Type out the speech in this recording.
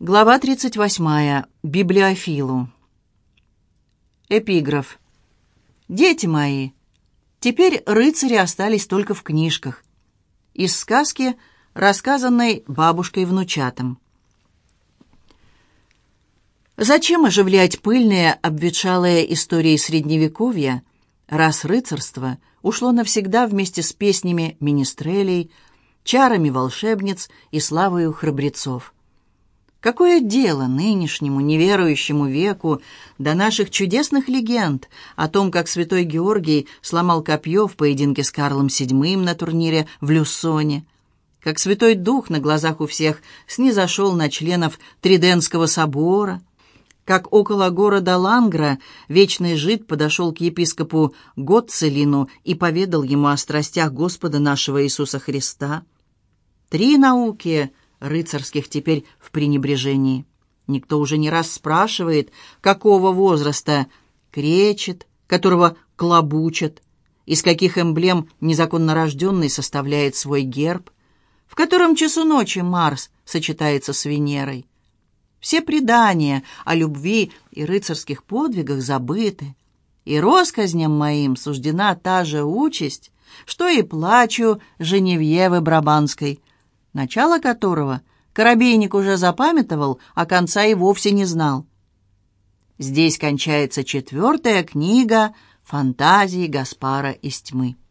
Глава 38. Библиофилу. Эпиграф. «Дети мои, теперь рыцари остались только в книжках». Из сказки, рассказанной бабушкой-внучатам. Зачем оживлять пыльные, обветшалые истории Средневековья, раз рыцарство ушло навсегда вместе с песнями министрелей, чарами волшебниц и славою храбрецов? Какое дело нынешнему неверующему веку до наших чудесных легенд о том, как святой Георгий сломал копье в поединке с Карлом VII на турнире в Люссоне, как Святой Дух на глазах у всех снизошел на членов Триденского собора, как около города Лангра вечный жид подошел к епископу Готцелину и поведал ему о страстях Господа нашего Иисуса Христа? 3 науки рыцарских теперь в пренебрежении. Никто уже не раз спрашивает, какого возраста кречет, которого клобучат, из каких эмблем незаконно рожденный составляет свой герб, в котором часу ночи Марс сочетается с Венерой. Все предания о любви и рыцарских подвигах забыты, и россказням моим суждена та же участь, что и плачу Женевьевы Брабанской, начало которого Коробейник уже запамятовал, а конца и вовсе не знал. Здесь кончается 4-я книга фантазии Гаспара из тьмы.